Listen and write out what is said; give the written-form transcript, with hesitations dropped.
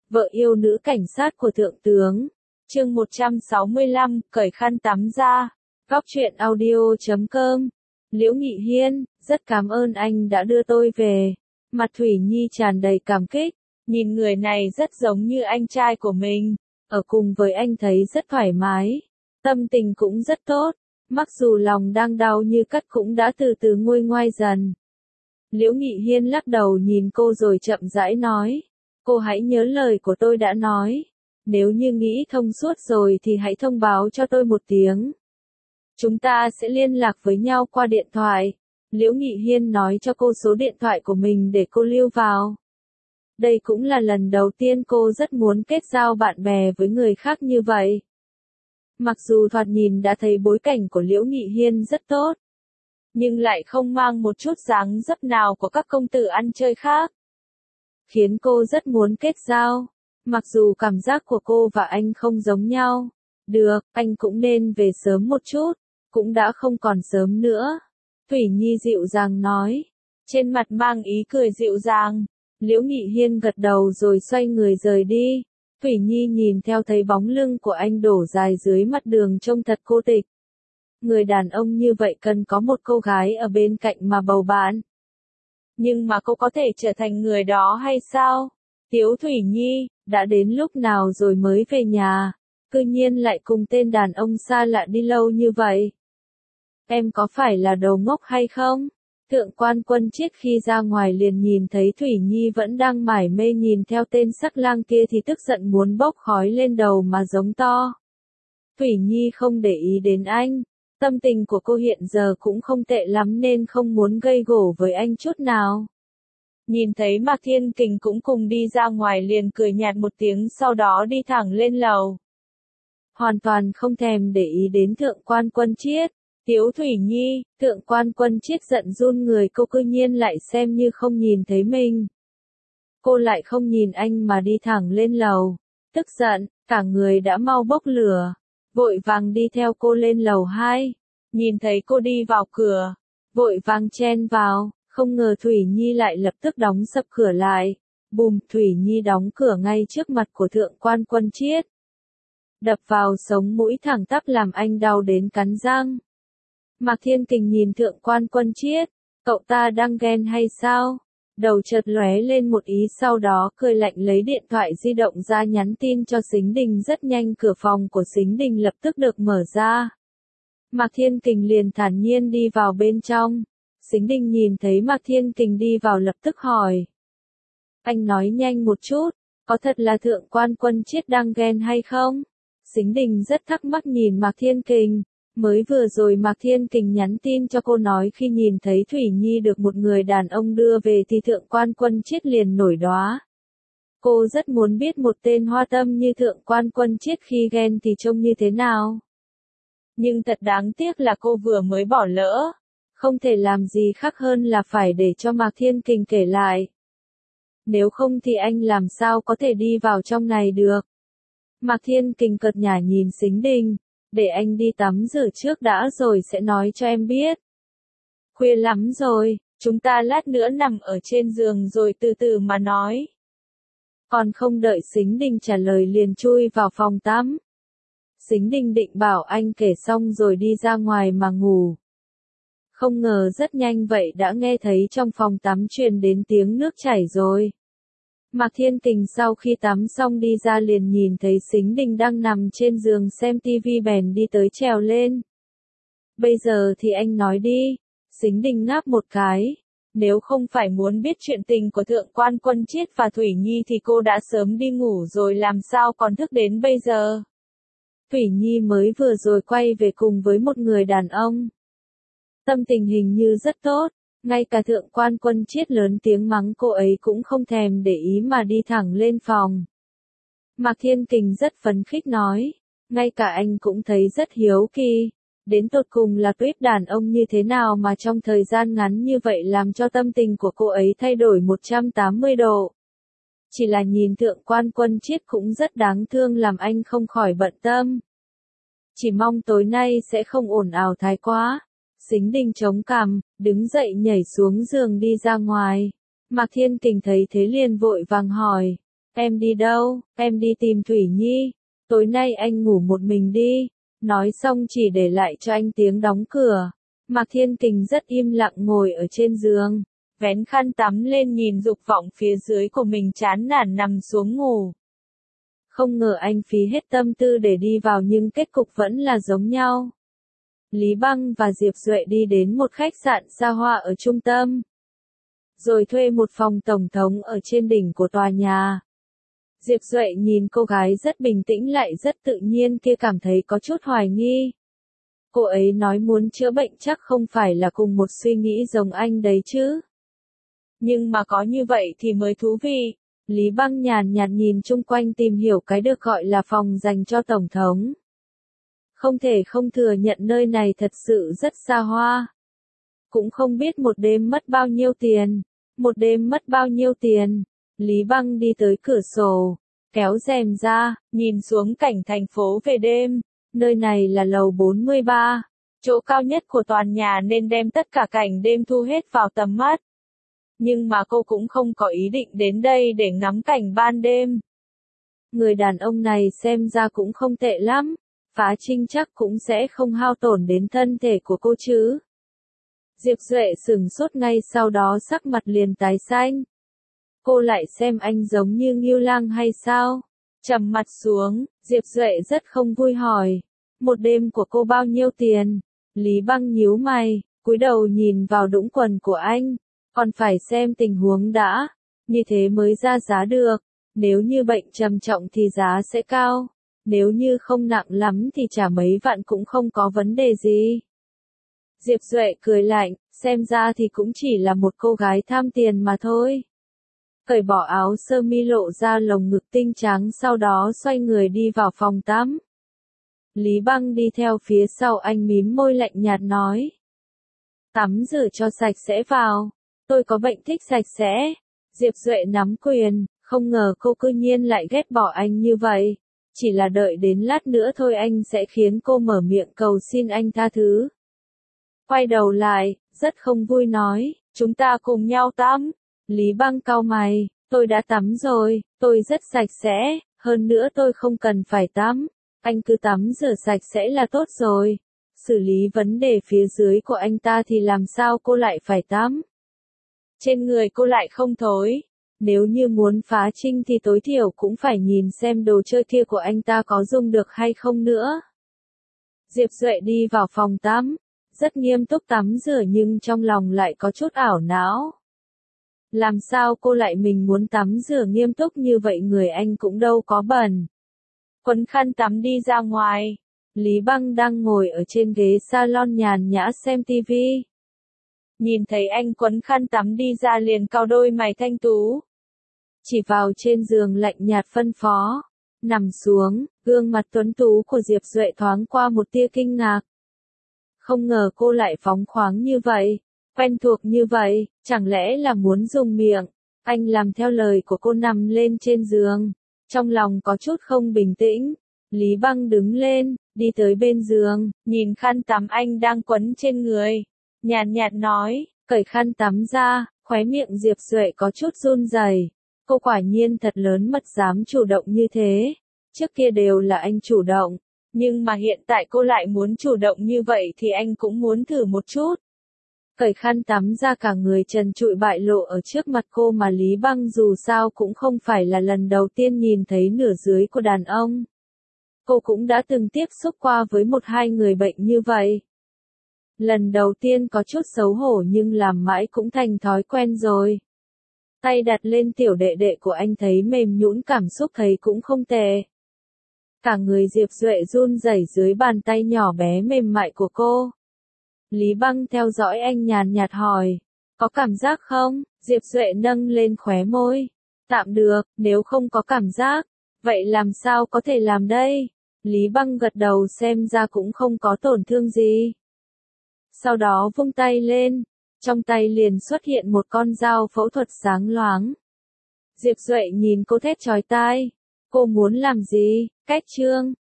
vợ yêu nữ cảnh sát của thượng tướng. Chương 165, cởi khăn tắm ra. Góc truyện audio.com. Liễu Nghị Hiên, rất cảm ơn anh đã đưa tôi về. Mặt Thủy Nhi tràn đầy cảm kích, nhìn người này rất giống như anh trai của mình, ở cùng với anh thấy rất thoải mái, tâm tình cũng rất tốt, mặc dù lòng đang đau như cắt cũng đã từ từ nguôi ngoai dần. Liễu Nghị Hiên lắc đầu nhìn cô rồi chậm rãi nói, cô hãy nhớ lời của tôi đã nói, nếu như nghĩ thông suốt rồi thì hãy thông báo cho tôi một tiếng. Chúng ta sẽ liên lạc với nhau qua điện thoại. Liễu Nghị Hiên nói cho cô số điện thoại của mình để cô lưu vào. Đây cũng là lần đầu tiên cô rất muốn kết giao bạn bè với người khác như vậy. Mặc dù thoạt nhìn đã thấy bối cảnh của Liễu Nghị Hiên rất tốt, nhưng lại không mang một chút dáng dấp nào của các công tử ăn chơi khác, khiến cô rất muốn kết giao. Mặc dù cảm giác của cô và anh không giống nhau. Được, anh cũng nên về sớm một chút, cũng đã không còn sớm nữa. Thủy Nhi dịu dàng nói, trên mặt mang ý cười dịu dàng. Liễu Nghị Hiên gật đầu rồi xoay người rời đi. Thủy Nhi nhìn theo thấy bóng lưng của anh đổ dài dưới mặt đường trông thật cô tịch. Người đàn ông như vậy cần có một cô gái ở bên cạnh mà bầu bạn. Nhưng mà cô có thể trở thành người đó hay sao? Tiếu Thủy Nhi, đã đến lúc nào rồi mới về nhà? Cư nhiên lại cùng tên đàn ông xa lạ đi lâu như vậy. Em có phải là đầu ngốc hay không? Thượng quan Quân Chiết khi ra ngoài liền nhìn thấy Thủy Nhi vẫn đang mải mê nhìn theo tên sắc lang kia thì tức giận muốn bốc khói lên đầu mà giống to. Thủy Nhi không để ý đến anh, tâm tình của cô hiện giờ cũng không tệ lắm nên không muốn gây gổ với anh chút nào. Nhìn thấy Mạc Thiên Kình cũng cùng đi ra ngoài liền cười nhạt một tiếng sau đó đi thẳng lên lầu. Hoàn toàn không thèm để ý đến Thượng quan Quân Chiết. Tiếu Thủy Nhi, Thượng quan Quân Chiết giận run người cô cư nhiên lại xem như không nhìn thấy mình. Cô lại không nhìn anh mà đi thẳng lên lầu. Tức giận, cả người đã mau bốc lửa. Vội vàng đi theo cô lên lầu 2. Nhìn thấy cô đi vào cửa. Vội vàng chen vào, không ngờ Thủy Nhi lại lập tức đóng sập cửa lại. Bùm, Thủy Nhi đóng cửa ngay trước mặt của Thượng quan Quân Chiết. Đập vào sống mũi thẳng tắp làm anh đau đến cắn răng. Mạc Thiên Kình nhìn Thượng quan Quân Chiết, cậu ta đang ghen hay sao? Đầu chợt lóe lên một ý sau đó cười lạnh lấy điện thoại di động ra nhắn tin cho Sính Đình. Rất nhanh cửa phòng của Sính Đình lập tức được mở ra. Mạc Thiên Kình liền thản nhiên đi vào bên trong. Sính Đình nhìn thấy Mạc Thiên Kình đi vào lập tức hỏi. Anh nói nhanh một chút, có thật là Thượng quan Quân Chiết đang ghen hay không? Sính Đình rất thắc mắc nhìn Mạc Thiên Kình. Mới vừa rồi Mạc Thiên Kình nhắn tin cho cô nói khi nhìn thấy Thủy Nhi được một người đàn ông đưa về thì Thượng quan Quân Chiết liền nổi đoá. Cô rất muốn biết một tên hoa tâm như Thượng quan Quân Chiết khi ghen thì trông như thế nào. Nhưng thật đáng tiếc là cô vừa mới bỏ lỡ. Không thể làm gì khác hơn là phải để cho Mạc Thiên Kình kể lại. Nếu không thì anh làm sao có thể đi vào trong này được. Mạc Thiên Kình cợt nhả nhìn Sính Đình. Để anh đi tắm rửa trước đã rồi sẽ nói cho em biết. Khuya lắm rồi, chúng ta lát nữa nằm ở trên giường rồi từ từ mà nói. Còn không đợi Sính Đình trả lời liền chui vào phòng tắm. Sính Đình định bảo anh kể xong rồi đi ra ngoài mà ngủ. Không ngờ rất nhanh vậy đã nghe thấy trong phòng tắm truyền đến tiếng nước chảy rồi. Mạc Thiên Kình sau khi tắm xong đi ra liền nhìn thấy Sính Đình đang nằm trên giường xem tivi bèn đi tới trèo lên. Bây giờ thì anh nói đi. Sính Đình ngáp một cái. Nếu không phải muốn biết chuyện tình của Thượng quan Quân Chiết và Thủy Nhi thì cô đã sớm đi ngủ rồi làm sao còn thức đến bây giờ. Thủy Nhi mới vừa rồi quay về cùng với một người đàn ông. Tâm tình hình như rất tốt. Ngay cả Thượng quan Quân Chiết lớn tiếng mắng cô ấy cũng không thèm để ý mà đi thẳng lên phòng. Mạc Thiên Kình rất phấn khích nói. Ngay cả anh cũng thấy rất hiếu kỳ. Đến tột cùng là tuyết đàn ông như thế nào mà trong thời gian ngắn như vậy làm cho tâm tình của cô ấy thay đổi 180 độ. Chỉ là nhìn Thượng quan Quân Chiết cũng rất đáng thương làm anh không khỏi bận tâm. Chỉ mong tối nay sẽ không ồn ào thái quá. Sính Đình chống cằm, đứng dậy nhảy xuống giường đi ra ngoài. Mạc Thiên Kình thấy thế liền vội vàng hỏi. Em đi đâu? Em đi tìm Thủy Nhi. Tối nay anh ngủ một mình đi. Nói xong chỉ để lại cho anh tiếng đóng cửa. Mạc Thiên Kình rất im lặng ngồi ở trên giường, vén khăn tắm lên nhìn dục vọng phía dưới của mình chán nản nằm xuống ngủ. Không ngờ anh phí hết tâm tư để đi vào nhưng kết cục vẫn là giống nhau. Lý Băng và Diệp Duệ đi đến một khách sạn xa hoa ở trung tâm, rồi thuê một phòng tổng thống ở trên đỉnh của tòa nhà. Diệp Duệ nhìn cô gái rất bình tĩnh lại rất tự nhiên kia cảm thấy có chút hoài nghi. Cô ấy nói muốn chữa bệnh chắc không phải là cùng một suy nghĩ giống anh đấy chứ. Nhưng mà có như vậy thì mới thú vị. Lý Băng nhàn nhạt nhìn chung quanh tìm hiểu cái được gọi là phòng dành cho tổng thống. Không thể không thừa nhận nơi này thật sự rất xa hoa. Cũng không biết một đêm mất bao nhiêu tiền. Một đêm mất bao nhiêu tiền. Lý Băng đi tới cửa sổ, kéo rèm ra, nhìn xuống cảnh thành phố về đêm. Nơi này là lầu 43, chỗ cao nhất của toàn nhà nên đem tất cả cảnh đêm thu hết vào tầm mắt. Nhưng mà cô cũng không có ý định đến đây để ngắm cảnh ban đêm. Người đàn ông này xem ra cũng không tệ lắm, Phá Trinh chắc cũng sẽ không hao tổn đến thân thể của cô chứ. Diệp Duệ sửng sốt ngay sau đó sắc mặt liền tái xanh. Cô lại xem anh giống như Ngưu Lang hay sao? Trầm mặt xuống, Diệp Duệ rất không vui hỏi. Một đêm của cô bao nhiêu tiền? Lý Băng nhíu mày, cúi đầu nhìn vào đũng quần của anh. Còn phải xem tình huống đã. Như thế mới ra giá được. Nếu như bệnh trầm trọng thì giá sẽ cao. Nếu như không nặng lắm thì trả mấy vạn cũng không có vấn đề gì. Diệp Duệ cười lạnh, xem ra thì cũng chỉ là một cô gái tham tiền mà thôi. Cởi bỏ áo sơ mi lộ ra lồng ngực tinh trắng sau đó xoay người đi vào phòng tắm. Lý Băng đi theo phía sau anh mím môi lạnh nhạt nói. Tắm rửa cho sạch sẽ vào, tôi có bệnh thích sạch sẽ. Diệp Duệ nắm quyền, không ngờ cô cư nhiên lại ghét bỏ anh như vậy. Chỉ là đợi đến lát nữa thôi anh sẽ khiến cô mở miệng cầu xin anh tha thứ. Quay đầu lại, rất không vui nói, chúng ta cùng nhau tắm. Lý Băng cau mày, tôi đã tắm rồi, tôi rất sạch sẽ, hơn nữa tôi không cần phải tắm. Anh cứ tắm rửa sạch sẽ là tốt rồi. Xử lý vấn đề phía dưới của anh ta thì làm sao cô lại phải tắm? Trên người cô lại không thối. Nếu như muốn phá Trinh thì tối thiểu cũng phải nhìn xem đồ chơi kia của anh ta có dùng được hay không nữa. Diệp Duệ đi vào phòng tắm, rất nghiêm túc tắm rửa nhưng trong lòng lại có chút ảo não. Làm sao cô lại mình muốn tắm rửa nghiêm túc như vậy, người anh cũng đâu có bẩn. Quấn khăn tắm đi ra ngoài. Lý Băng đang ngồi ở trên ghế salon nhàn nhã xem tivi. Nhìn thấy anh quấn khăn tắm đi ra liền cau đôi mày thanh tú. Chỉ vào trên giường lạnh nhạt phân phó. Nằm xuống, gương mặt tuấn tú của Diệp Duệ thoáng qua một tia kinh ngạc. Không ngờ cô lại phóng khoáng như vậy, quen thuộc như vậy, chẳng lẽ là muốn dùng miệng. Anh làm theo lời của cô nằm lên trên giường. Trong lòng có chút không bình tĩnh. Lý Băng đứng lên, đi tới bên giường, nhìn khăn tắm anh đang quấn trên người. Nhàn nhạt nói, cởi khăn tắm ra, khóe miệng Diệp Duệ có chút run rẩy. Cô quả nhiên thật lớn mật dám chủ động như thế. Trước kia đều là anh chủ động. Nhưng mà hiện tại cô lại muốn chủ động như vậy thì anh cũng muốn thử một chút. Cởi khăn tắm ra cả người trần trụi bại lộ ở trước mặt cô mà Lý Băng dù sao cũng không phải là lần đầu tiên nhìn thấy nửa dưới của đàn ông. Cô cũng đã từng tiếp xúc qua với một hai người bệnh như vậy. Lần đầu tiên có chút xấu hổ nhưng làm mãi cũng thành thói quen rồi. Tay đặt lên tiểu đệ đệ của anh thấy mềm nhũn, cảm xúc thấy cũng không tệ. Cả người Diệp Duệ run rẩy dưới bàn tay nhỏ bé mềm mại của cô. Lý Băng theo dõi anh nhàn nhạt hỏi, có cảm giác không? Diệp Duệ nâng lên khóe môi. Tạm được, nếu không có cảm giác, vậy làm sao có thể làm đây? Lý Băng gật đầu, xem ra cũng không có tổn thương gì. Sau đó vung tay lên, trong tay liền xuất hiện một con dao phẫu thuật sáng loáng. Diệp Duệ nhìn cô thét chói tai, cô muốn làm gì? Cách trương,